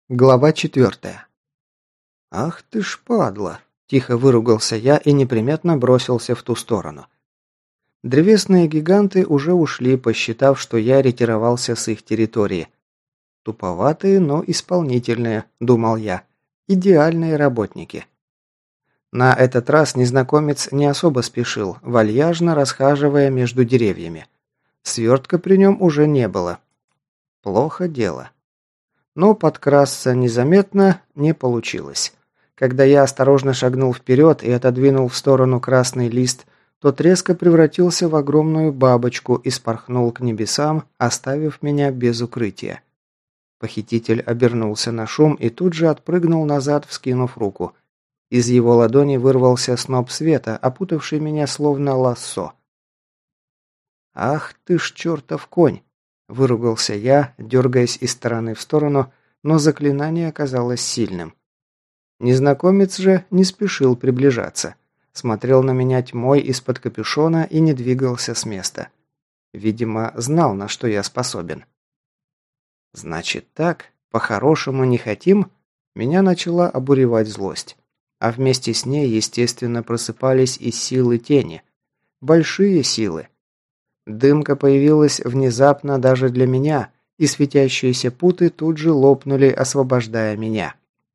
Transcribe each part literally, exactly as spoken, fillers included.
Глава четвертая. «Ах ты ж падла!» – тихо выругался я и неприметно бросился в ту сторону. Древесные гиганты уже ушли, посчитав, что я ретировался с их территории. Туповатые, но исполнительные, думал я. Идеальные работники. На этот раз незнакомец не особо спешил, вальяжно расхаживая между деревьями. Свертка при нем уже не было. Плохо дело. Но подкрасться незаметно не получилось. Когда я осторожно шагнул вперед и отодвинул в сторону красный лист, тот резко превратился в огромную бабочку и спорхнул к небесам, оставив меня без укрытия. Похититель обернулся на шум и тут же отпрыгнул назад, вскинув руку. Из его ладони вырвался сноп света, опутавший меня словно лассо. «Ах ты ж чертов конь!» Выругался я, дергаясь из стороны в сторону, но заклинание оказалось сильным. Незнакомец же не спешил приближаться. Смотрел на меня тьмой из-под капюшона и не двигался с места. Видимо, знал, на что я способен. «Значит так, по-хорошему не хотим?» Меня начала обуревать злость. А вместе с ней, естественно, просыпались и силы тени. Большие силы. Дымка появилась внезапно даже для меня, и светящиеся путы тут же лопнули, освобождая меня.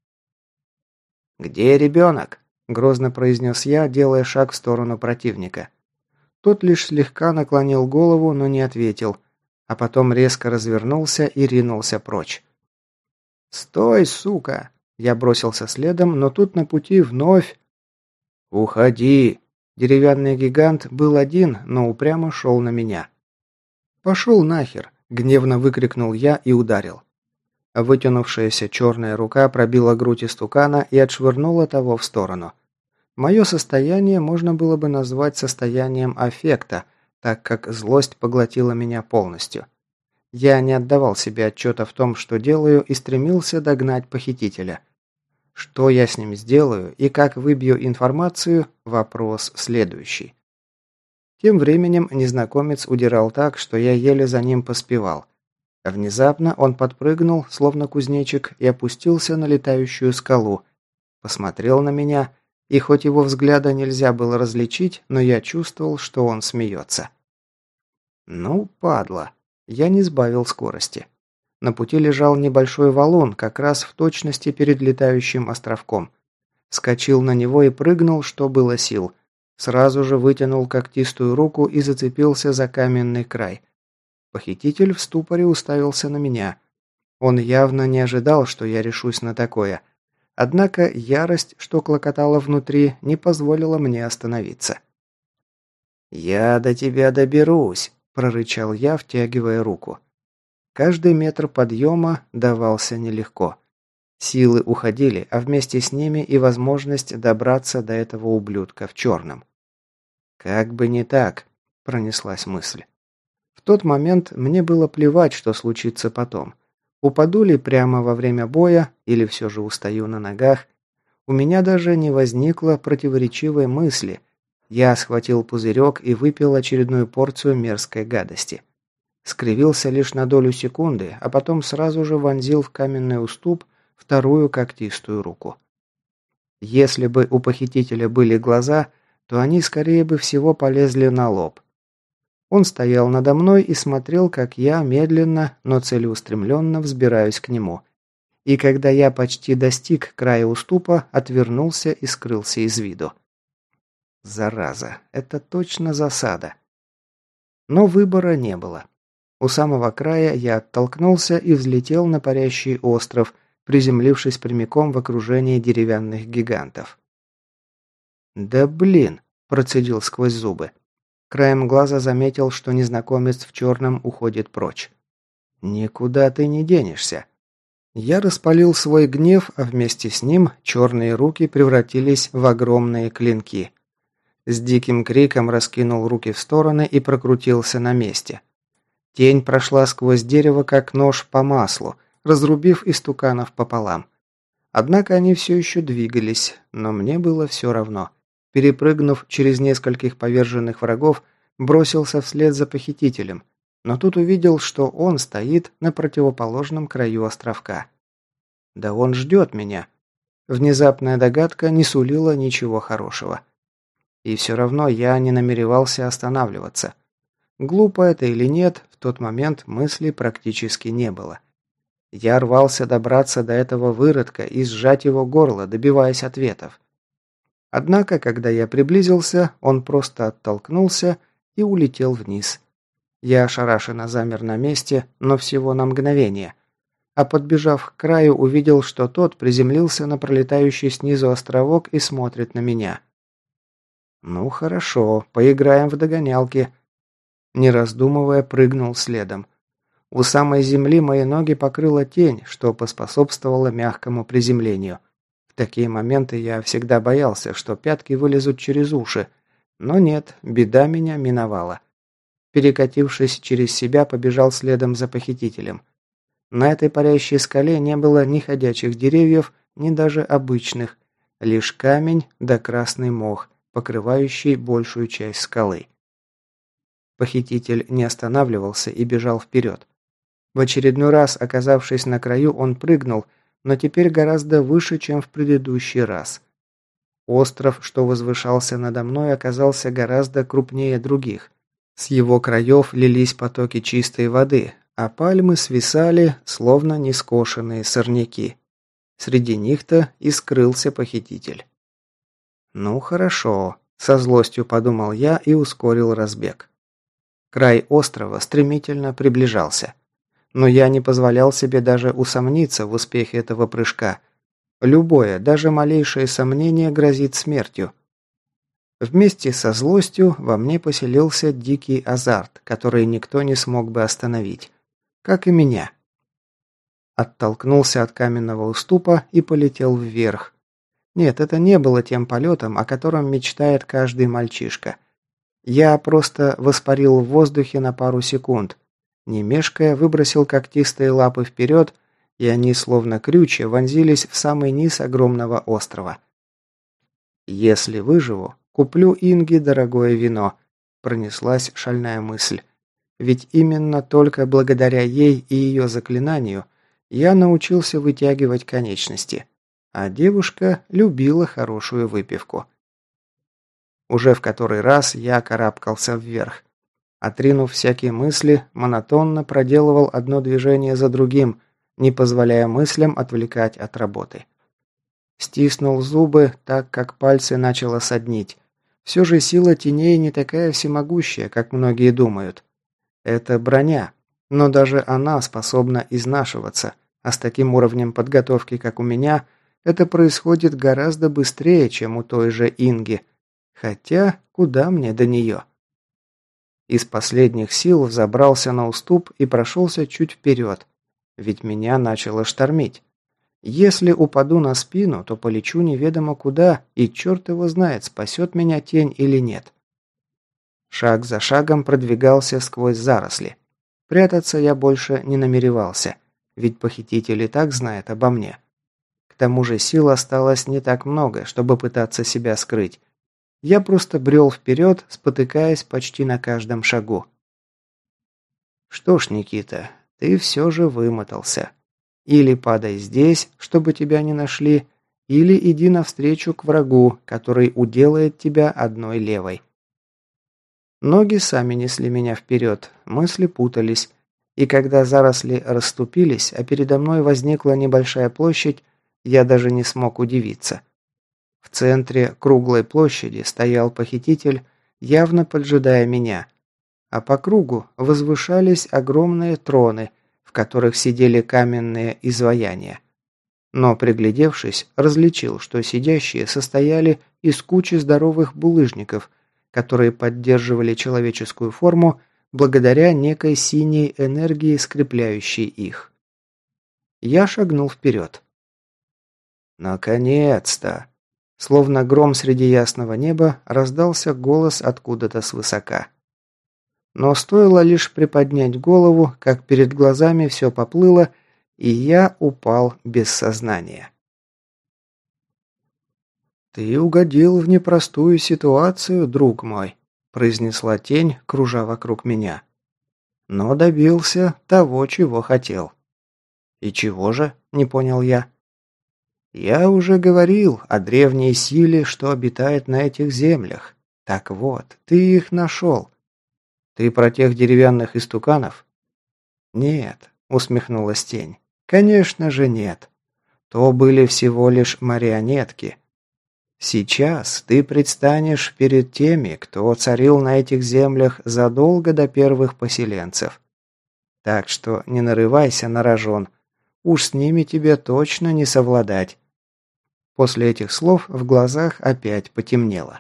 «Где ребенок?» – грозно произнес я, делая шаг в сторону противника. Тот лишь слегка наклонил голову, но не ответил, а потом резко развернулся и ринулся прочь. «Стой, сука!» Я бросился следом, но тут на пути вновь... «Уходи!» Деревянный гигант был один, но упрямо шел на меня. «Пошел нахер!» – гневно выкрикнул я и ударил. Вытянувшаяся черная рука пробила грудь истукана и отшвырнула того в сторону. Мое состояние можно было бы назвать состоянием аффекта, так как злость поглотила меня полностью. Я не отдавал себе отчета в том, что делаю, и стремился догнать похитителя. Что я с ним сделаю и как выбью информацию – вопрос следующий. Тем временем незнакомец удирал так, что я еле за ним поспевал. Внезапно он подпрыгнул, словно кузнечик, и опустился на летающую скалу. Посмотрел на меня, и хоть его взгляда нельзя было различить, но я чувствовал, что он смеется. «Ну, падла!» Я не сбавил скорости. На пути лежал небольшой валун, как раз в точности перед летающим островком. Вскочил на него и прыгнул, что было сил. Сразу же вытянул когтистую руку и зацепился за каменный край. Похититель в ступоре уставился на меня. Он явно не ожидал, что я решусь на такое. Однако ярость, что клокотала внутри, не позволила мне остановиться. «Я до тебя доберусь», – прорычал я, втягивая руку. Каждый метр подъема давался нелегко. Силы уходили, а вместе с ними и возможность добраться до этого ублюдка в черном. «Как бы не так», – пронеслась мысль. В тот момент мне было плевать, что случится потом. Упаду ли прямо во время боя, или все же устаю на ногах. У меня даже не возникло противоречивой мысли. Я схватил пузырек и выпил очередную порцию мерзкой гадости. Скривился лишь на долю секунды, а потом сразу же вонзил в каменный уступ вторую когтистую руку. Если бы у похитителя были глаза, то они скорее бы всего полезли на лоб. Он стоял надо мной и смотрел, как я медленно, но целеустремленно взбираюсь к нему. И когда я почти достиг края уступа, отвернулся и скрылся из виду. Зараза, это точно засада. Но выбора не было. У самого края я оттолкнулся и взлетел на парящий остров, приземлившись прямиком в окружении деревянных гигантов. «Да блин!» – процедил сквозь зубы. Краем глаза заметил, что незнакомец в черном уходит прочь. «Никуда ты не денешься!» Я распалил свой гнев, а вместе с ним черные руки превратились в огромные клинки. С диким криком раскинул руки в стороны и прокрутился на месте. Тень прошла сквозь дерево, как нож по маслу, разрубив истуканов пополам. Однако они все еще двигались, но мне было все равно. Перепрыгнув через нескольких поверженных врагов, бросился вслед за похитителем, но тут увидел, что он стоит на противоположном краю островка. Да он ждет меня. Внезапная догадка не сулила ничего хорошего. И все равно я не намеревался останавливаться. Глупо это или нет, в тот момент мыслей практически не было. Я рвался добраться до этого выродка и сжать его горло, добиваясь ответов. Однако, когда я приблизился, он просто оттолкнулся и улетел вниз. Я ошарашенно замер на месте, но всего на мгновение. А подбежав к краю, увидел, что тот приземлился на пролетающий снизу островок и смотрит на меня. «Ну хорошо, поиграем в догонялки». Не раздумывая, прыгнул следом. У самой земли мои ноги покрыла тень, что поспособствовало мягкому приземлению. В такие моменты я всегда боялся, что пятки вылезут через уши. Но нет, беда меня миновала. Перекатившись через себя, побежал следом за похитителем. На этой парящей скале не было ни ходячих деревьев, ни даже обычных, лишь камень да красный мох, покрывающий большую часть скалы. Похититель не останавливался и бежал вперед. В очередной раз, оказавшись на краю, он прыгнул, но теперь гораздо выше, чем в предыдущий раз. Остров, что возвышался надо мной, оказался гораздо крупнее других. С его краев лились потоки чистой воды, а пальмы свисали, словно нескошенные сорняки. Среди них-то и скрылся похититель. «Ну хорошо», – со злостью подумал я и ускорил разбег. Край острова стремительно приближался. Но я не позволял себе даже усомниться в успехе этого прыжка. Любое, даже малейшее сомнение грозит смертью. Вместе со злостью во мне поселился дикий азарт, который никто не смог бы остановить. Как и меня. Оттолкнулся от каменного уступа и полетел вверх. Нет, это не было тем полетом, о котором мечтает каждый мальчишка. Я просто воспарил в воздухе на пару секунд. Не мешкая, выбросил когтистые лапы вперед, и они, словно крючья, вонзились в самый низ огромного острова. «Если выживу, куплю Инге дорогое вино», – пронеслась шальная мысль. Ведь именно только благодаря ей и ее заклинанию я научился вытягивать конечности, а девушка любила хорошую выпивку. Уже в который раз я карабкался вверх. Отринув всякие мысли, монотонно проделывал одно движение за другим, не позволяя мыслям отвлекать от работы. Стиснул зубы, так как пальцы начало соднить. Все же сила теней не такая всемогущая, как многие думают. Это броня, но даже она способна изнашиваться, а с таким уровнем подготовки, как у меня, это происходит гораздо быстрее, чем у той же Инги. Хотя, куда мне до нее? Из последних сил взобрался на уступ и прошелся чуть вперед, ведь меня начало штормить. Если упаду на спину, то полечу неведомо куда, и черт его знает, спасет меня тень или нет. Шаг за шагом продвигался сквозь заросли. Прятаться я больше не намеревался, ведь похититель и так знает обо мне. К тому же сил осталось не так много, чтобы пытаться себя скрыть. Я просто брел вперед, спотыкаясь почти на каждом шагу. Что ж, Никита, ты все же вымотался. Или падай здесь, чтобы тебя не нашли, или иди навстречу к врагу, который уделает тебя одной левой. Ноги сами несли меня вперед, мысли путались, и когда заросли расступились, а передо мной возникла небольшая площадь, я даже не смог удивиться. В центре круглой площади стоял похититель, явно поджидая меня, а по кругу возвышались огромные троны, в которых сидели каменные изваяния. Но, приглядевшись, различил, что сидящие состояли из кучи здоровых булыжников, которые поддерживали человеческую форму благодаря некой синей энергии, скрепляющей их. Я шагнул вперед. «Наконец-то!» Словно гром среди ясного неба раздался голос откуда-то свысока. Но стоило лишь приподнять голову, как перед глазами все поплыло, и я упал без сознания. «Ты угодил в непростую ситуацию, друг мой», – произнесла тень, кружа вокруг меня. «Но добился того, чего хотел». «И чего же?» – не понял я. Я уже говорил о древней силе, что обитает на этих землях. Так вот, ты их нашел. Ты про тех деревянных истуканов? Нет, усмехнулась тень. Конечно же нет. То были всего лишь марионетки. Сейчас ты предстанешь перед теми, кто царил на этих землях задолго до первых поселенцев. Так что не нарывайся на рожон. Уж с ними тебе точно не совладать. После этих слов в глазах опять потемнело.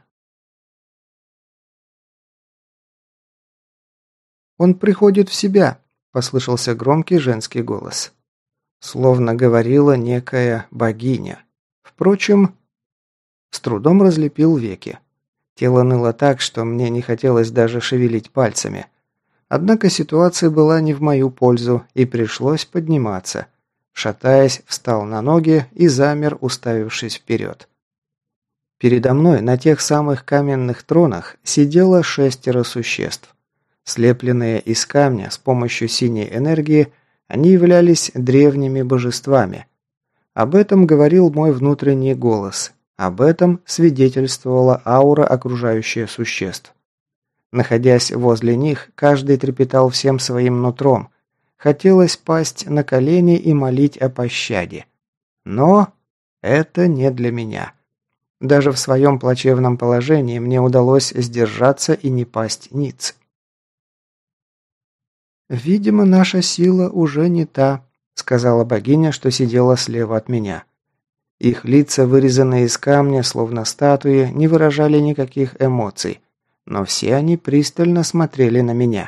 «Он приходит в себя», – послышался громкий женский голос. Словно говорила некая богиня. Впрочем, с трудом разлепил веки. Тело ныло так, что мне не хотелось даже шевелить пальцами. Однако ситуация была не в мою пользу, и пришлось подниматься. Шатаясь, встал на ноги и замер, уставившись вперед. Передо мной на тех самых каменных тронах сидело шестеро существ. Слепленные из камня с помощью синей энергии, они являлись древними божествами. Об этом говорил мой внутренний голос. Об этом свидетельствовала аура окружающих существ. Находясь возле них, каждый трепетал всем своим нутром. Хотелось пасть на колени и молить о пощаде. Но это не для меня. Даже в своем плачевном положении мне удалось сдержаться и не пасть ниц. «Видимо, наша сила уже не та», — сказала богиня, что сидела слева от меня. Их лица, вырезанные из камня, словно статуи, не выражали никаких эмоций, но все они пристально смотрели на меня.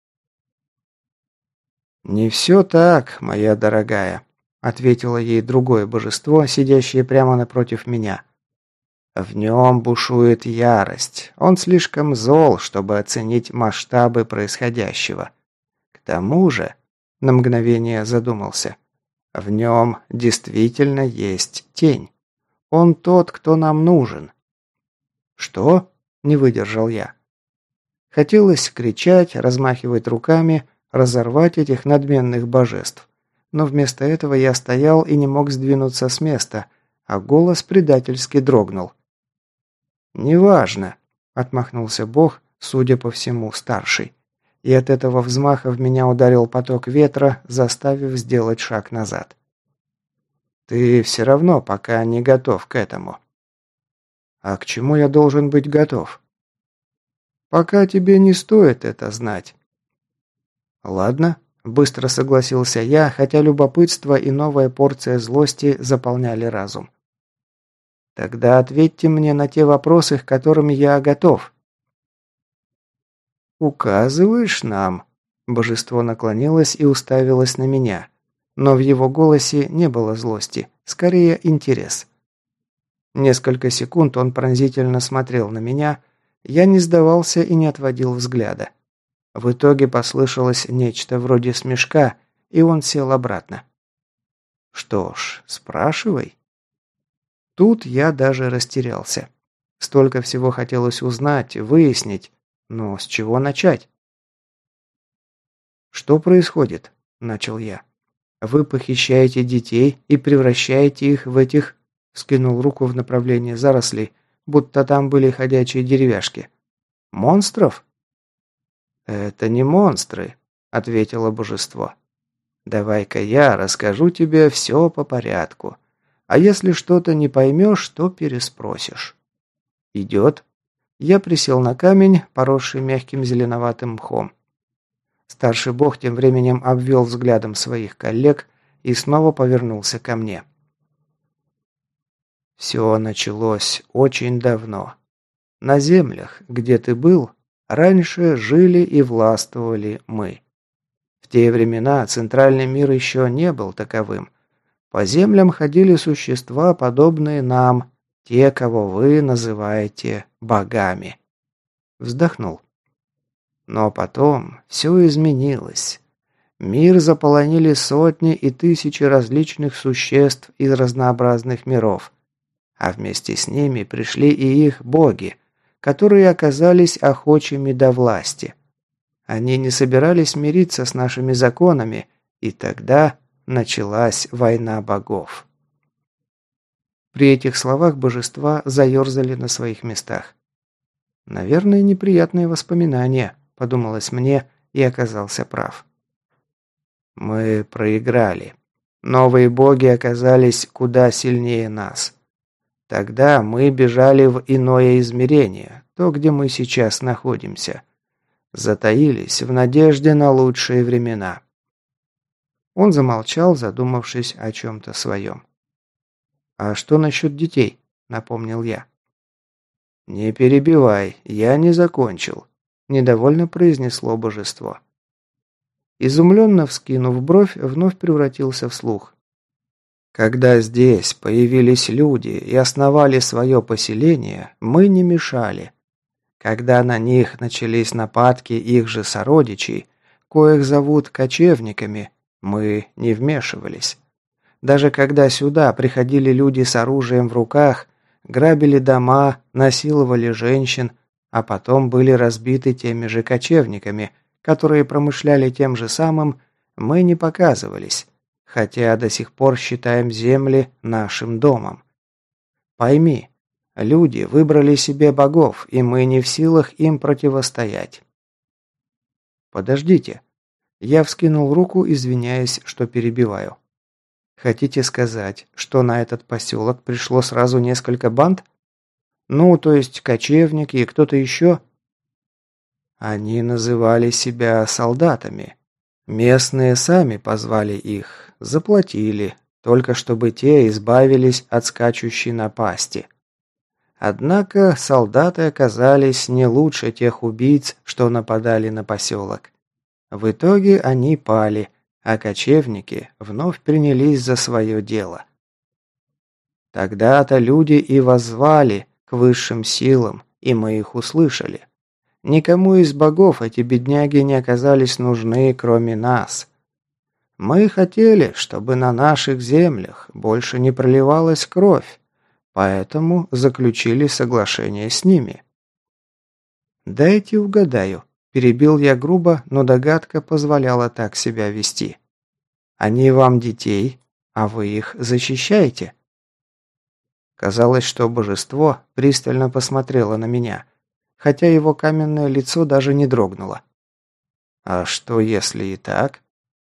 «Не все так, моя дорогая», — ответило ей другое божество, сидящее прямо напротив меня. «В нем бушует ярость. Он слишком зол, чтобы оценить масштабы происходящего. К тому же», — на мгновение задумался, — «в нем действительно есть тень. Он тот, кто нам нужен». «Что?» — не выдержал я. Хотелось кричать, размахивать руками, разорвать этих надменных божеств. Но вместо этого я стоял и не мог сдвинуться с места, а голос предательски дрогнул. «Неважно», — отмахнулся Бог, судя по всему, старший. И от этого взмаха в меня ударил поток ветра, заставив сделать шаг назад. «Ты все равно пока не готов к этому». «А к чему я должен быть готов?» «Пока тебе не стоит это знать». «Ладно», – быстро согласился я, хотя любопытство и новая порция злости заполняли разум. «Тогда ответьте мне на те вопросы, к которым я готов». «Указываешь нам?» Божество наклонилось и уставилось на меня, но в его голосе не было злости, скорее интерес. Несколько секунд он пронзительно смотрел на меня, я не сдавался и не отводил взгляда. В итоге послышалось нечто вроде смешка, и он сел обратно. «Что ж, спрашивай». Тут я даже растерялся. Столько всего хотелось узнать, выяснить, но с чего начать? «Что происходит?» – начал я. «Вы похищаете детей и превращаете их в этих...» – скинул руку в направлении зарослей, будто там были ходячие деревяшки. «Монстров?» «Это не монстры», — ответило божество. «Давай-ка я расскажу тебе все по порядку. А если что-то не поймешь, то переспросишь». «Идет?» Я присел на камень, поросший мягким зеленоватым мхом. Старший бог тем временем обвел взглядом своих коллег и снова повернулся ко мне. «Все началось очень давно. На землях, где ты был, раньше жили и властвовали мы. В те времена центральный мир еще не был таковым. По землям ходили существа, подобные нам, те, кого вы называете богами». Вздохнул. Но потом все изменилось. Мир заполонили сотни и тысячи различных существ из разнообразных миров. А вместе с ними пришли и их боги, которые оказались охочими до власти. Они не собирались мириться с нашими законами, и тогда началась война богов. При этих словах божества заерзали на своих местах. «Наверное, неприятные воспоминания», – подумалось мне, и оказался прав. «Мы проиграли. Новые боги оказались куда сильнее нас. Тогда мы бежали в иное измерение, то, где мы сейчас находимся. Затаились в надежде на лучшие времена». Он замолчал, задумавшись о чем-то своем. «А что насчет детей?» – напомнил я. «Не перебивай, я не закончил», – недовольно произнесло божество. Изумленно вскинув бровь, вновь превратился в слух. «Когда здесь появились люди и основали свое поселение, мы не мешали. Когда на них начались нападки их же сородичей, коих зовут кочевниками, мы не вмешивались. Даже когда сюда приходили люди с оружием в руках, грабили дома, насиловали женщин, а потом были разбиты теми же кочевниками, которые промышляли тем же самым, мы не показывались, хотя до сих пор считаем земли нашим домом. Пойми, люди выбрали себе богов, и мы не в силах им противостоять». «Подождите». Я вскинул руку, извиняясь, что перебиваю. «Хотите сказать, что на этот поселок пришло сразу несколько банд? Ну, то есть кочевники и кто-то еще?» «Они называли себя солдатами. Местные сами позвали их, заплатили, только чтобы те избавились от скачущей напасти. Однако солдаты оказались не лучше тех убийц, что нападали на поселок. В итоге они пали, а кочевники вновь принялись за свое дело. Тогда-то люди и воззвали к высшим силам, и мы их услышали. Никому из богов эти бедняги не оказались нужны, кроме нас. Мы хотели, чтобы на наших землях больше не проливалась кровь, поэтому заключили соглашение с ними». «Дайте угадаю», – перебил я грубо, но догадка позволяла так себя вести. «Они вам детей, а вы их защищаете?» Казалось, что божество пристально посмотрело на меня, хотя его каменное лицо даже не дрогнуло. «А что, если и так?»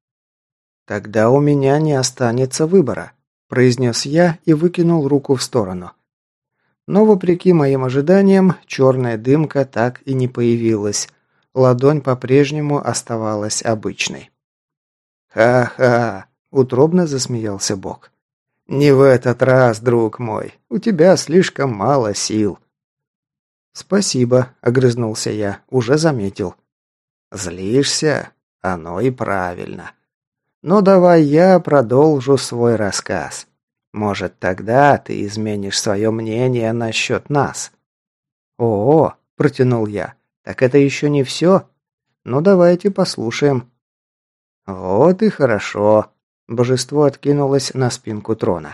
«Тогда у меня не останется выбора», – произнес я и выкинул руку в сторону. Но, вопреки моим ожиданиям, черная дымка так и не появилась. Ладонь по-прежнему оставалась обычной. «Ха-ха!» – утробно засмеялся Бог. «Не в этот раз, друг мой. У тебя слишком мало сил». «Спасибо», – огрызнулся я, – уже заметил. «Злишься? Оно и правильно. Но давай я продолжу свой рассказ. Может, тогда ты изменишь свое мнение насчет нас». «О-о», – протянул я, – «так это еще не все? Ну, давайте послушаем». «Вот и хорошо», – божество откинулось на спинку трона.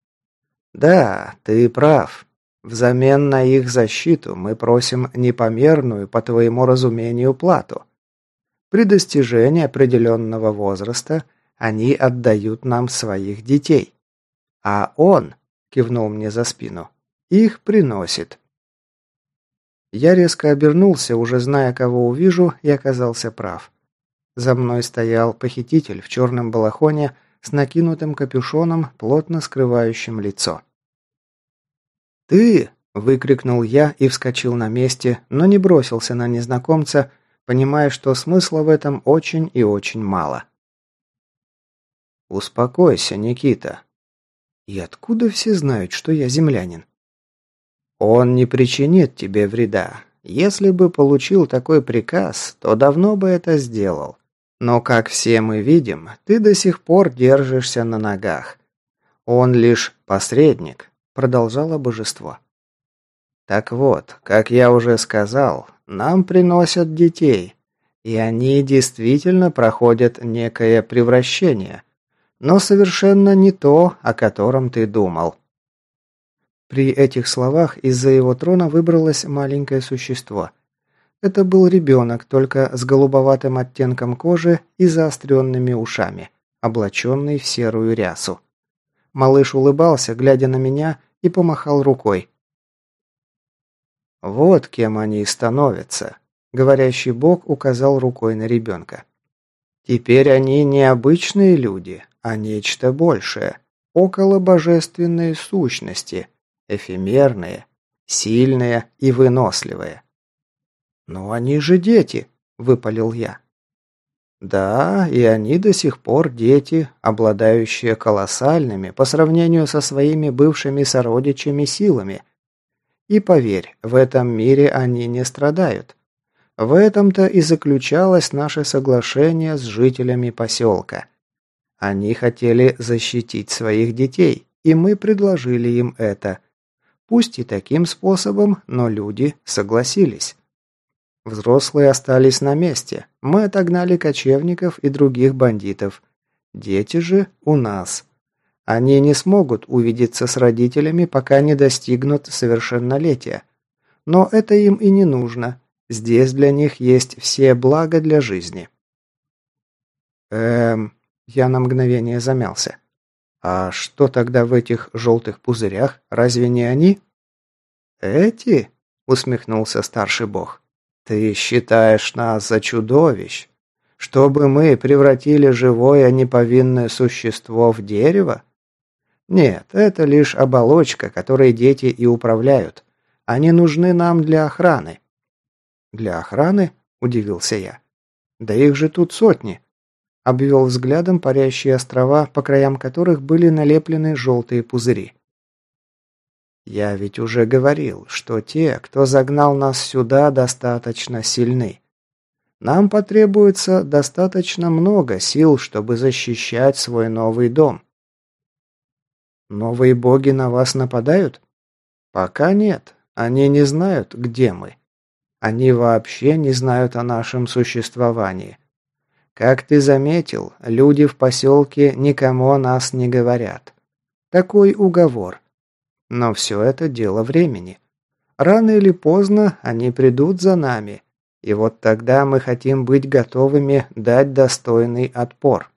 «Да, ты прав. Взамен на их защиту мы просим непомерную, по твоему разумению, плату. При достижении определенного возраста они отдают нам своих детей. А он, кивнул мне за спину, их приносит». Я резко обернулся, уже зная, кого увижу, и оказался прав. За мной стоял похититель в черном балахоне с накинутым капюшоном, плотно скрывающим лицо. «Ты!» – выкрикнул я и вскочил на месте, но не бросился на незнакомца, понимая, что смысла в этом очень и очень мало. «Успокойся, Никита». «И откуда все знают, что я землянин?» «Он не причинит тебе вреда. Если бы получил такой приказ, то давно бы это сделал. Но, как все мы видим, ты до сих пор держишься на ногах. Он лишь посредник», – продолжало божество. «Так вот, как я уже сказал, нам приносят детей, и они действительно проходят некое превращение, но совершенно не то, о котором ты думал». При этих словах из-за его трона выбралось маленькое существо. Это был ребенок, только с голубоватым оттенком кожи и заостренными ушами, облаченный в серую рясу. Малыш улыбался, глядя на меня, и помахал рукой. «Вот кем они становятся», — говорящий бог указал рукой на ребенка. «Теперь они не обычные люди, а нечто большее, околобожественные сущности, эфемерные, сильные и выносливые». «Но они же дети», — выпалил я. «Да, и они до сих пор дети, обладающие колоссальными по сравнению со своими бывшими сородичами силами. И поверь, в этом мире они не страдают. В этом-то и заключалось наше соглашение с жителями поселка. Они хотели защитить своих детей, и мы предложили им это. Пусть и таким способом, но люди согласились. Взрослые остались на месте. Мы отогнали кочевников и других бандитов. Дети же у нас. Они не смогут увидеться с родителями, пока не достигнут совершеннолетия. Но это им и не нужно. Здесь для них есть все блага для жизни». Эм, я на мгновение замялся. «А что тогда в этих желтых пузырях? Разве не они?» «Эти?» — усмехнулся старший бог. «Ты считаешь нас за чудовищ? Чтобы мы превратили живое неповинное существо в дерево? Нет, это лишь оболочка, которой дети и управляют. Они нужны нам для охраны». «Для охраны?» – удивился я. «Да их же тут сотни!» Обвел взглядом парящие острова, по краям которых были налеплены желтые пузыри. «Я ведь уже говорил, что те, кто загнал нас сюда, достаточно сильны. Нам потребуется достаточно много сил, чтобы защищать свой новый дом». «Новые боги на вас нападают?» «Пока нет. Они не знают, где мы. Они вообще не знают о нашем существовании. Как ты заметил, люди в поселке никому о нас не говорят. Такой уговор. Но все это дело времени. Рано или поздно они придут за нами, и вот тогда мы хотим быть готовыми дать достойный отпор».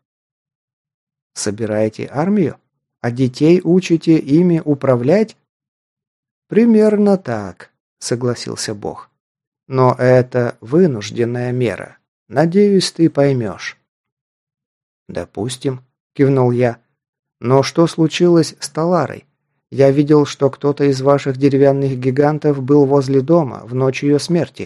«Собираете армию? А детей учите ими управлять?» «Примерно так», — согласился Бог. «Но это вынужденная мера. Надеюсь, ты поймешь». «Допустим», — кивнул я. «Но что случилось с Таларой? Я видел, что кто-то из ваших деревянных гигантов был возле дома в ночь ее смерти».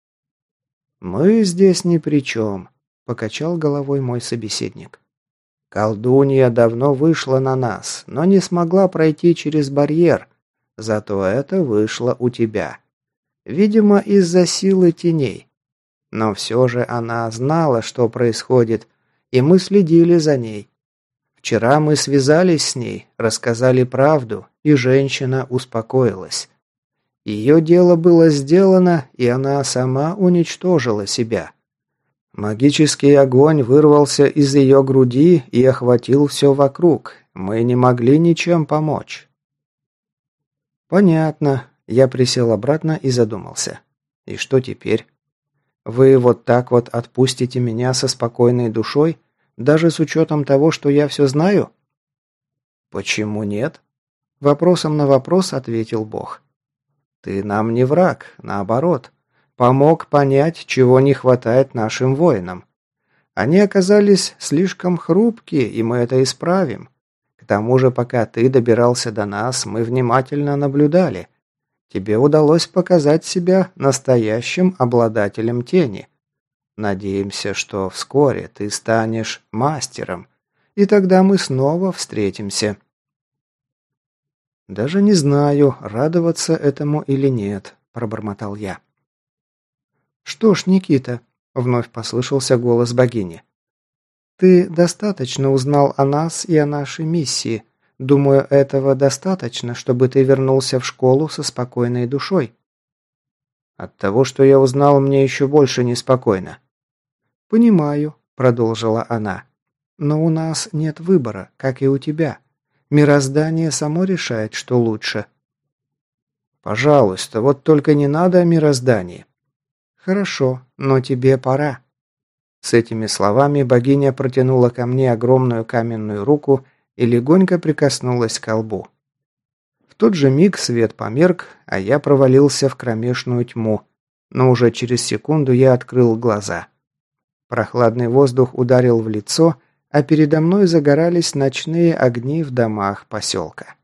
«Мы здесь ни при чем», — покачал головой мой собеседник. «Колдунья давно вышла на нас, но не смогла пройти через барьер. Зато это вышло у тебя. Видимо, из-за силы теней. Но все же она знала, что происходит, и мы следили за ней. Вчера мы связались с ней, рассказали правду, и женщина успокоилась. Ее дело было сделано, и она сама уничтожила себя. Магический огонь вырвался из ее груди и охватил все вокруг. Мы не могли ничем помочь». «Понятно». Я присел обратно и задумался. «И что теперь? Вы вот так вот отпустите меня со спокойной душой, даже с учетом того, что я все знаю?» «Почему нет?» Вопросом на вопрос ответил Бог. «Ты нам не враг, наоборот. Помог понять, чего не хватает нашим воинам. Они оказались слишком хрупкие, и мы это исправим. К тому же, пока ты добирался до нас, мы внимательно наблюдали. Тебе удалось показать себя настоящим обладателем тени. Надеемся, что вскоре ты станешь мастером, и тогда мы снова встретимся». «Даже не знаю, радоваться этому или нет», – пробормотал я. «Что ж, Никита», – вновь послышался голос богини, – «ты достаточно узнал о нас и о нашей миссии. Думаю, этого достаточно, чтобы ты вернулся в школу со спокойной душой». «От того, что я узнал, мне еще больше неспокойно». «Понимаю», – продолжила она, – «но у нас нет выбора, как и у тебя. Мироздание само решает, что лучше». «Пожалуйста, вот только не надо о мироздании». «Хорошо, но тебе пора». С этими словами богиня протянула ко мне огромную каменную руку и легонько прикоснулась к лбу. В тот же миг свет померк, а я провалился в кромешную тьму. Но уже через секунду я открыл глаза. Прохладный воздух ударил в лицо, а передо мной загорались ночные огни в домах поселка.